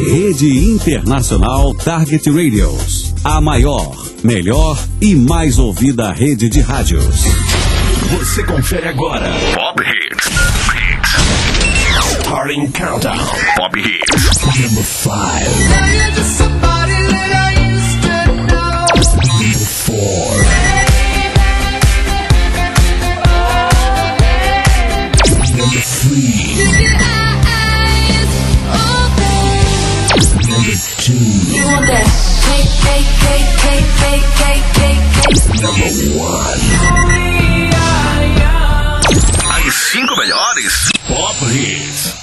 Rede Internacional Target Radios. A maior, melhor e mais ouvida rede de rádios. Você confere agora Pop Hits. Starting Countdown. Pop Hits. Number 5. Number 4. Number 3. Number 2. Number 1. As 5 melhores Pop Hits.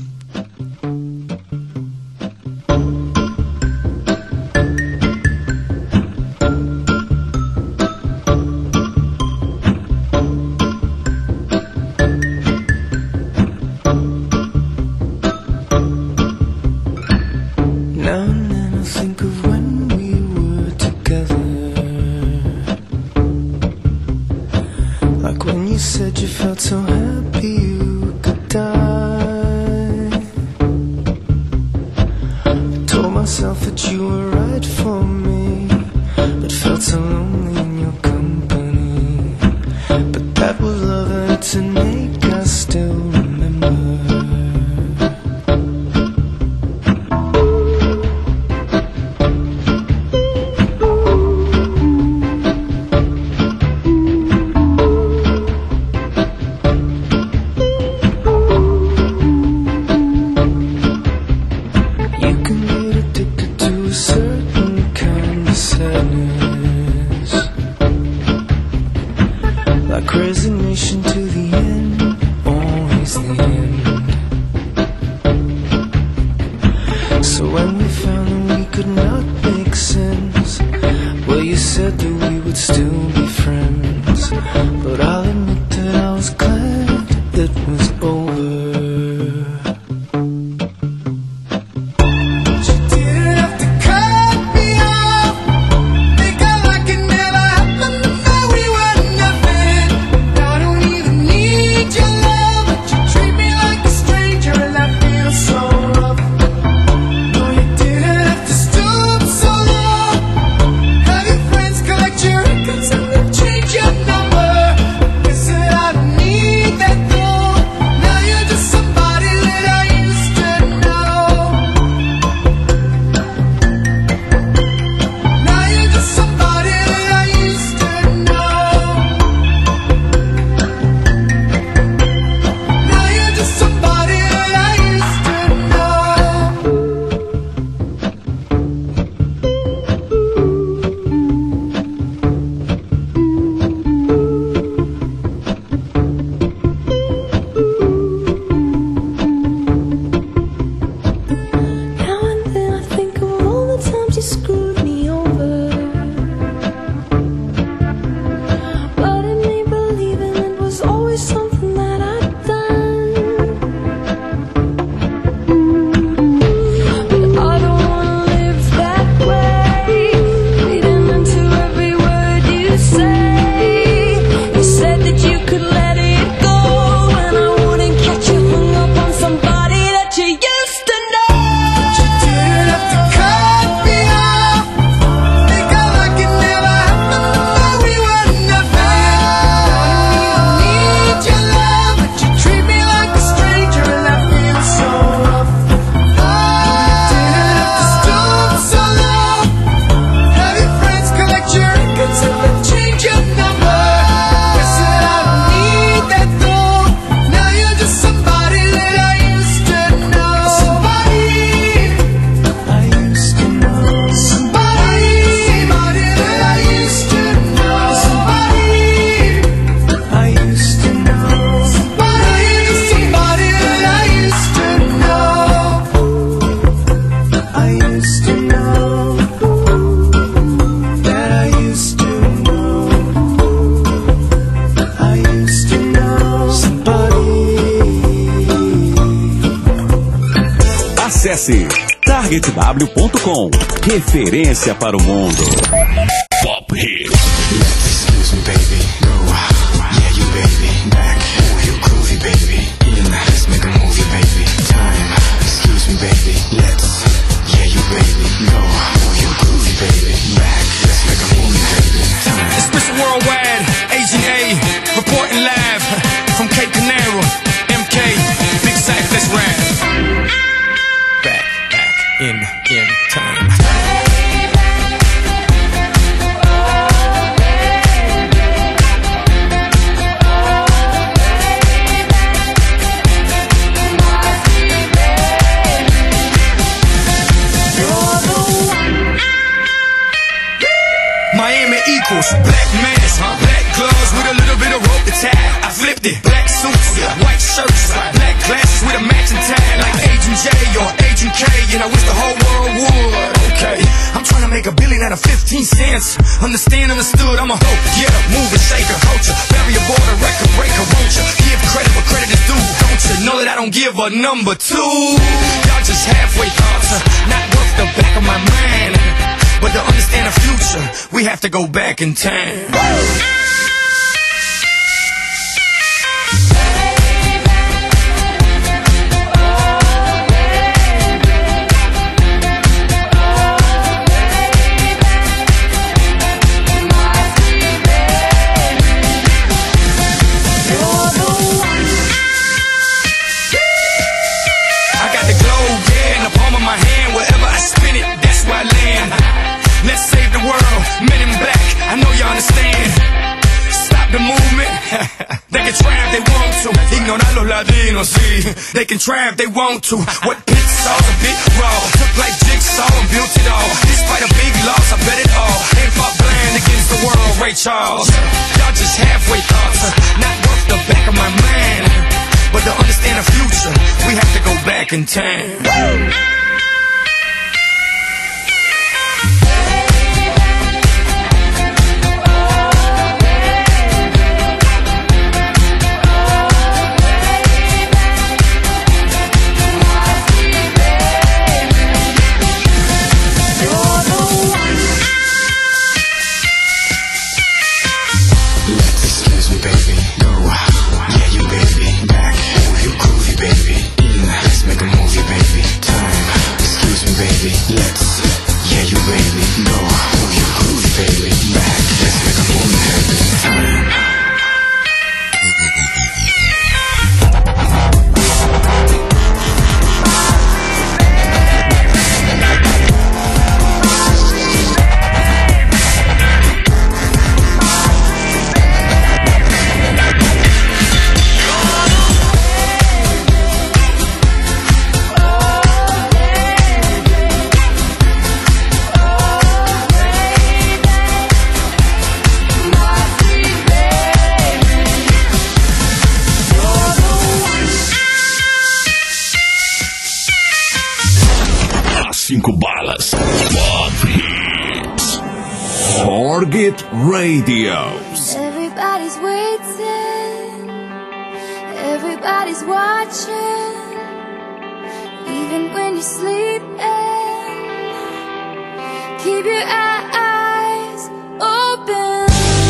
Acesse targetw.com. Referência para o mundo. Pop Hits. Excuse me, baby. No, yeah, you baby. Back, you groovy, baby. Let's make a movie, baby. Time. Excuse me, baby. Let's heels, black mask, black gloves with a little bit of rope to tie. I flipped it, black suits, white shirts, black glasses with a matching tie, like Agent J or Agent K, and I wish the whole world would. Okay, I'm trying to make $1 billion out of 15 cents. Understand, understood, I'm a hope, get up, move and shake a culture, barrier border, record breaker, won't you? Give credit where credit is due, don't you? Know that I don't give a number two. Y'all just halfway thoughts, not worth the back of my mind. But to understand the future, we have to go back in time. Let's save the world, men in black, I know you understand. Stop the movement, they can try if they want to. Ignorar los latinos, sí, they can try if they want to. What pits saw a bit raw, took like jigsaw and built it all. Despite a big loss, I bet it all. Ain't fought blind against the world, Ray Charles. Y'all just halfway thoughts, not worth the back of my mind. But to understand the future, we have to go back in time. Target Radios. Everybody's waiting, everybody's watching, even when you're sleeping. Keep your eyes open.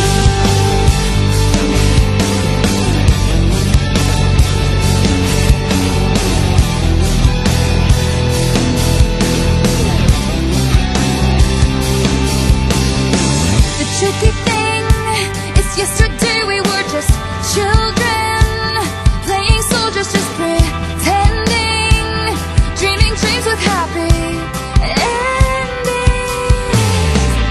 Tricky thing is yesterday we were just children, playing soldiers, just pretending, dreaming dreams with happy endings.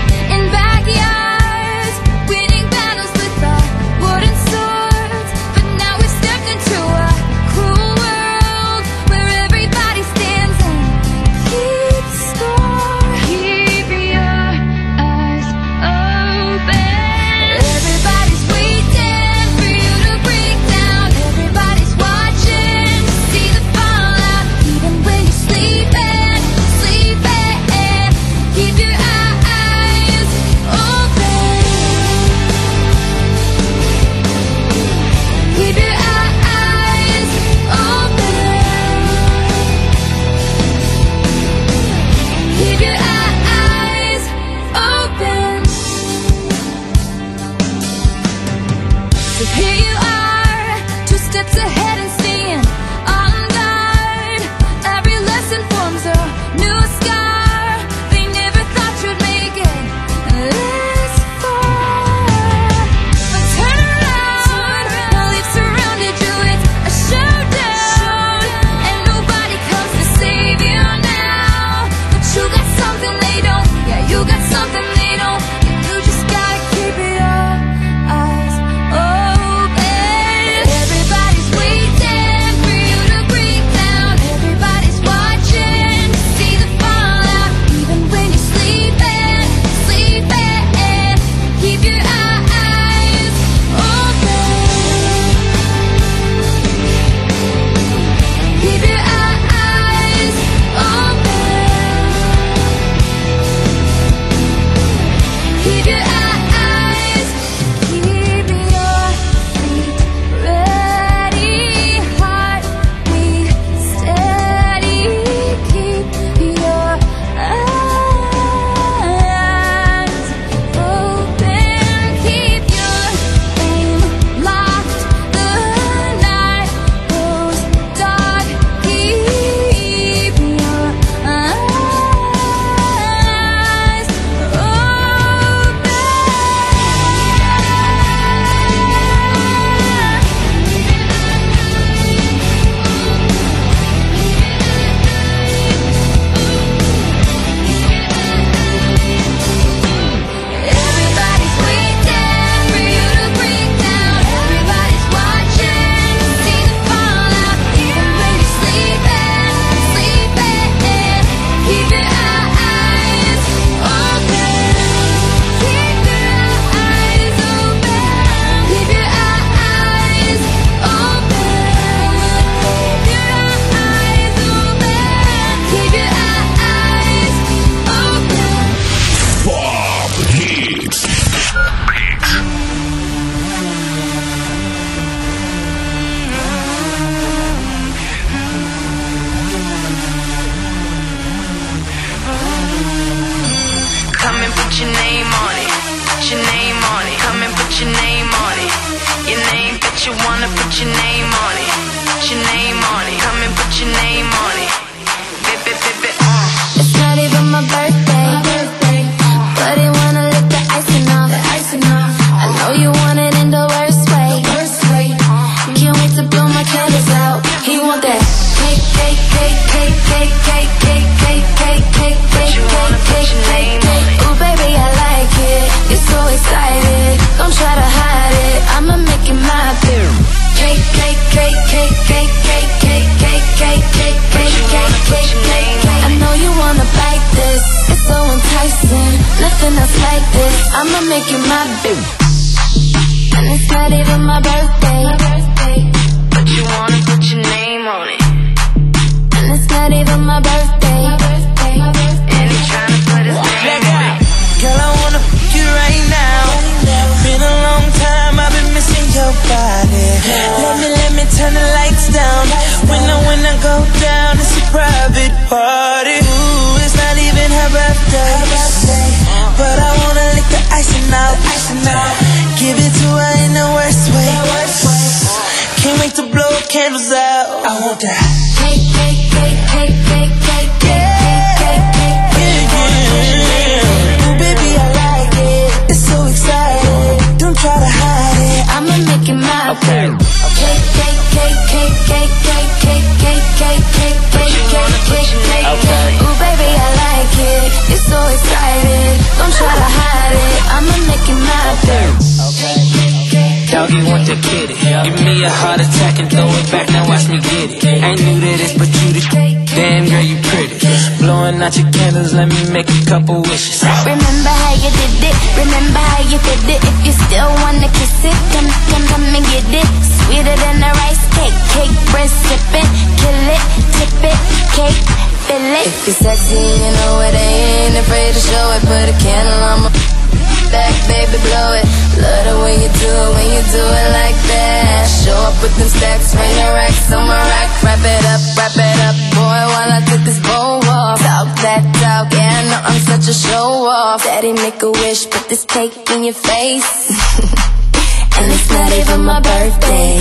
you wanna put your name on it. Put your name on it. Come and put your name on it. It's not even my birthday, but he wanna lick the icing off. I know you want it in the worst way. Can't wait to blow my candles out. He want that cake, cake, cake, cake, cake, cake, cake, cake, cake, cake, cake, cake, cake, cake. Ooh, baby, I like it. You're so excited. Don't try to hide it. I'ma make it my thing. Cake, cake, cake, cake, cake, cake, cake, cake, cake, cake, cake, cake, cake, cake. I know you wanna bite this. It's so enticing. Nothing else like this. I'ma make it my thing. And it's not even my birthday, But you wanna put your name on it. and it's not even my birthday. And he tryna put his name on it. Girl, I wanna fuck you right now. Been a long time, I've been missing your body. Let me turn the lights down. When I go down, it's a private party. Ooh, it's not even her birthday, but I wanna lick the icing out. Give it to her in the worst way. Can't wait to blow candles out. I want that. Cake, cake, cake, cake, cake, cake, cake, cake, cake, cake. Ooh, baby, I like it. It's so exciting. Don't try to hide it. I'ma make it my thing. Cake, cake, cake, cake, cake, cake, cake, cake, cake, cake, cake, cake, cake, cake. Ooh, baby, I like it. You're so excited. Don't try to hide it. I'ma make it my thing. Doggy want the kitty. Give me a heart attack and throw it back. Now watch me get it. Ain't new to this, but you the damn girl, you pretty. Blowing out your candles, let me make a couple wishes. Remember how you did it. Remember how you did it. If you still wanna kiss it, come and get it. Sweeter than a rice cake. Cake, bread, sippin', kill it, tip it, cake, fill it. If you're sexy, you know it. I ain't afraid to show it. Put a candle on my back, baby, blow it. Love the way you do it when you do it like that. Show up with them stacks, ring the racks on my rack. Wrap it up, boy, while I took this bow off. Talk that talk, yeah, I know I'm such a show off. Daddy, make a wish, put this cake in your face. And it's not even my birthday.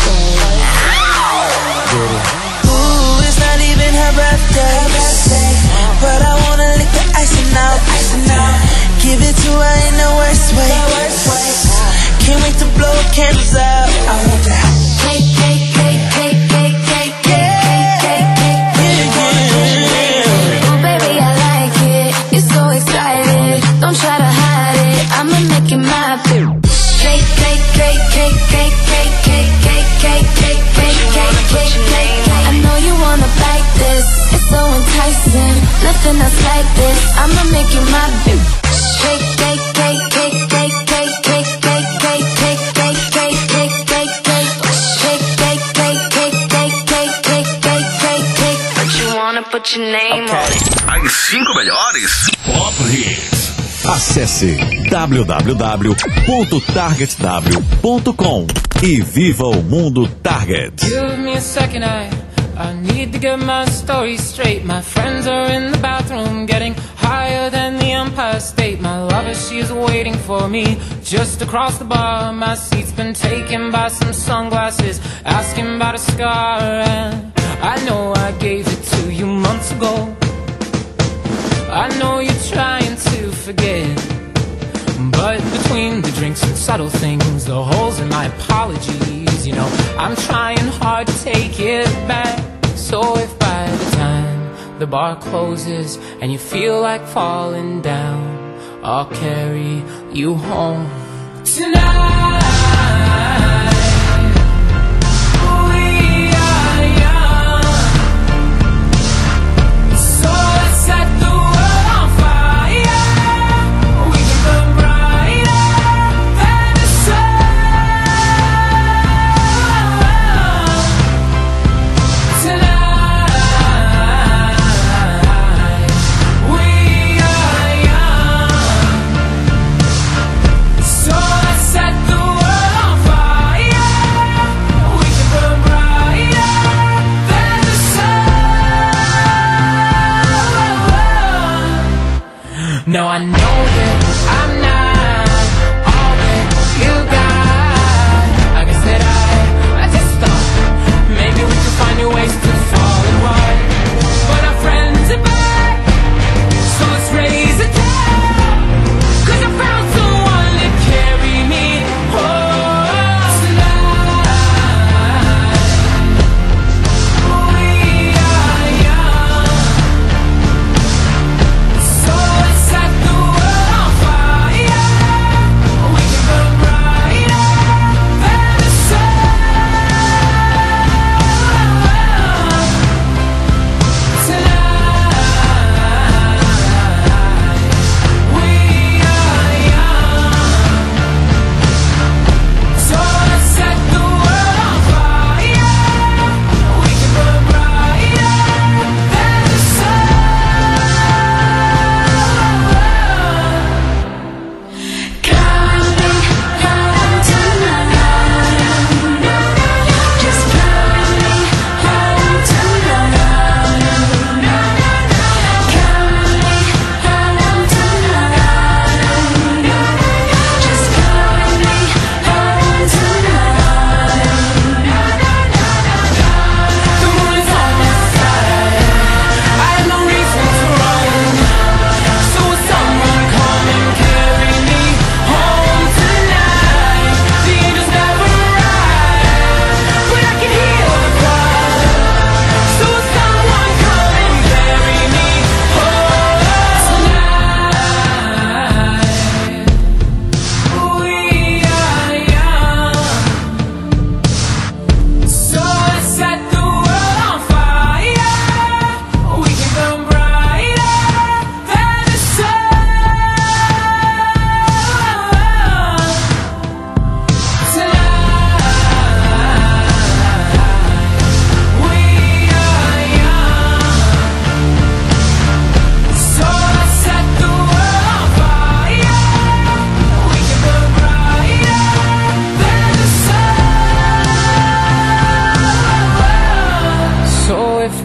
Ooh, it's not even her birthday, but I wanna lick the icing out. Give it to her in the worst way. Can't wait to blow candles out. I want that. Cake, cake, cake, cake, cake, cake, cake, cake, cake, cake. Oh, baby, I like it. You're so excited. Don't try to hide it. I'ma make it my thing. Cake, cake, cake, cake, cake, cake, cake, cake, cake, cake, cake, cake, cake, cake. I know you wanna bite this. It's so enticing. Nothing else like this. I'ma make it my thing. Cake, cake, cake, cake, cake, cake, cake, cake, cake, cake, cake, cake, cake, cake, cake. Cake, cake, cake, cake, cake, cake, cake, cake, cake, cake. But you wanna put your name on it. As 5 melhores Pop Hits. Acesse www.targetw.com e viva o mundo Target. Give me a second, I need to get my story straight. My friends are in the bathroom getting higher than the Empire State. My lover, she's waiting for me just across the bar. My seat's been taken by some sunglasses, asking about a scar. And I know I gave it to you months ago. I know you're trying to forget, but between the drinks and subtle things, the holes in my apologies, you know, I'm trying hard to take it back. So if by the time the bar closes and you feel like falling down, I'll carry you home tonight. No, I know that I'm not all that you got. I guess that I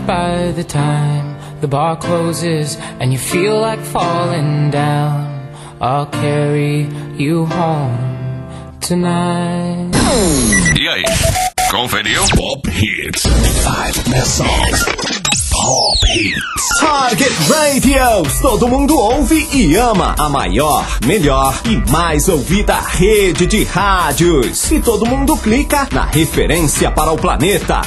by the time the bar closes and you feel like falling down. I'll carry you home tonight. E aí, conferiu? Pop Hits. 5 best songs. Pop Hits. Target Radios, todo mundo ouve e ama a maior, melhor e mais ouvida rede de rádios. E todo mundo clica na referência para o planeta,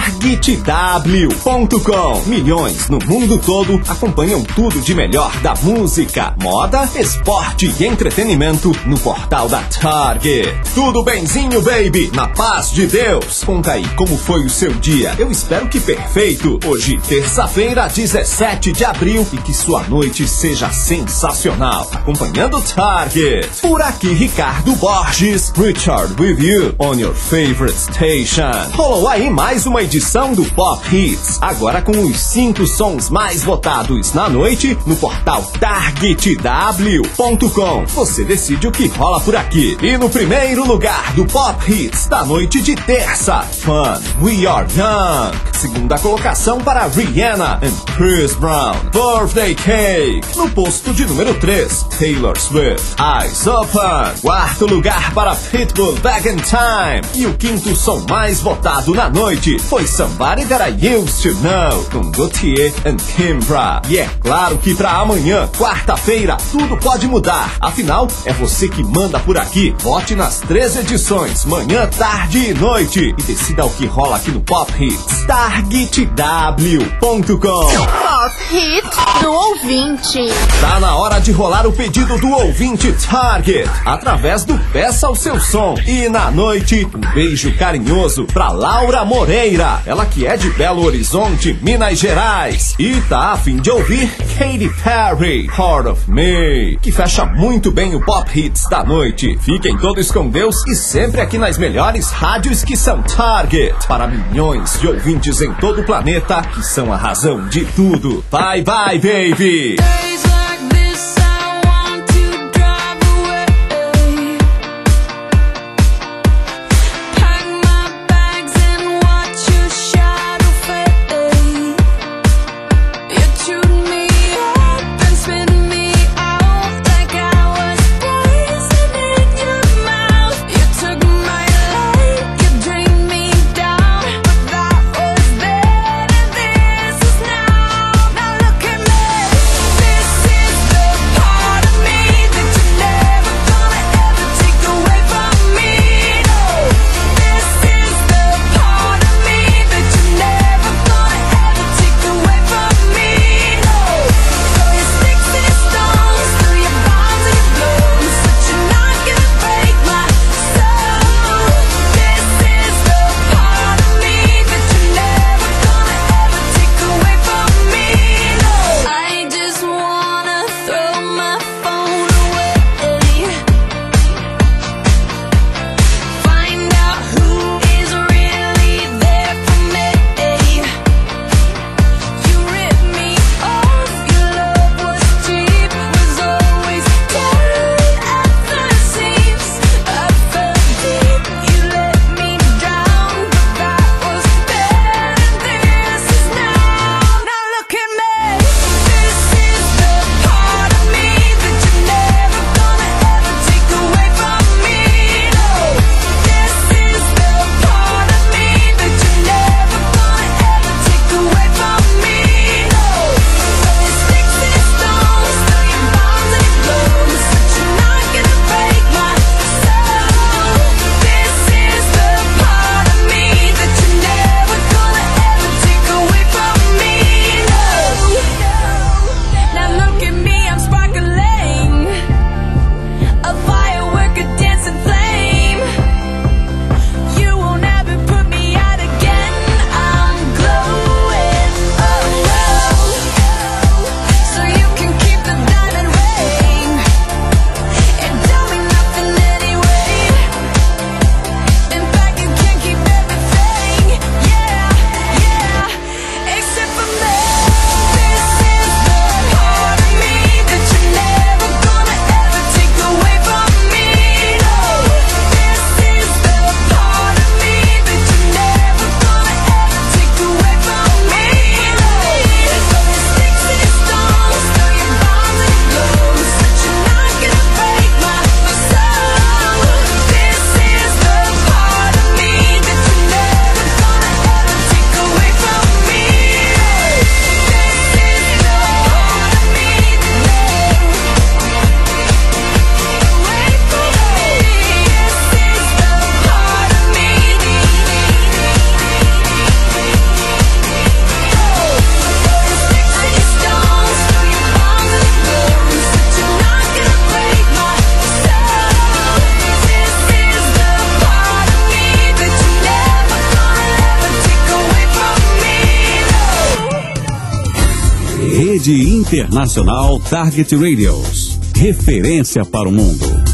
targetw.com. Milhões no mundo todo acompanham tudo de melhor da música, moda, esporte e entretenimento no portal da Target. Tudo benzinho, baby, na paz de Deus. Conta aí como foi o seu dia. Eu espero que perfeito. Hoje, terça-feira, 17 de abril, e que sua noite seja sensacional, acompanhando Target. Por aqui, Ricardo Borges, Richard with you on your favorite station. Rolou aí mais uma edição do Pop Hits, agora com os 5 sons mais votados na noite no portal targetw.com. Você decide o que rola por aqui. E no primeiro lugar do Pop Hits da noite de terça, Fun, We Are Young. Segunda colocação para Rihanna and Chris Brown, Birthday Cake. No posto de número 3, Taylor Swift, Eyes Open. Quarto lugar para Pitbull, Back in Time. E o quinto som mais votado na noite foi Somebody That I Used to Know, com Gautier and Kimbra. E é claro que pra amanhã, quarta-feira, tudo pode mudar. Afinal, é você que manda por aqui. Vote nas 3 edições, manhã, tarde e noite, e decida o que rola aqui no Pop Hits. targetw.com. Pop Hits do ouvinte. Tá na hora de rolar o pedido do ouvinte Target através do Peça o Seu Som. E na noite, um beijo carinhoso pra Laura Moreira, ela que é de Belo Horizonte, Minas Gerais, e tá a fim de ouvir Katy Perry, Heart of Me, que fecha muito bem o Pop Hits da noite. Fiquem todos com Deus e sempre aqui nas melhores rádios que são Target, para milhões de ouvintes em todo o planeta que são a razão de tudo. Bye bye, baby! This Rede Internacional Target Radios. Referência para o mundo.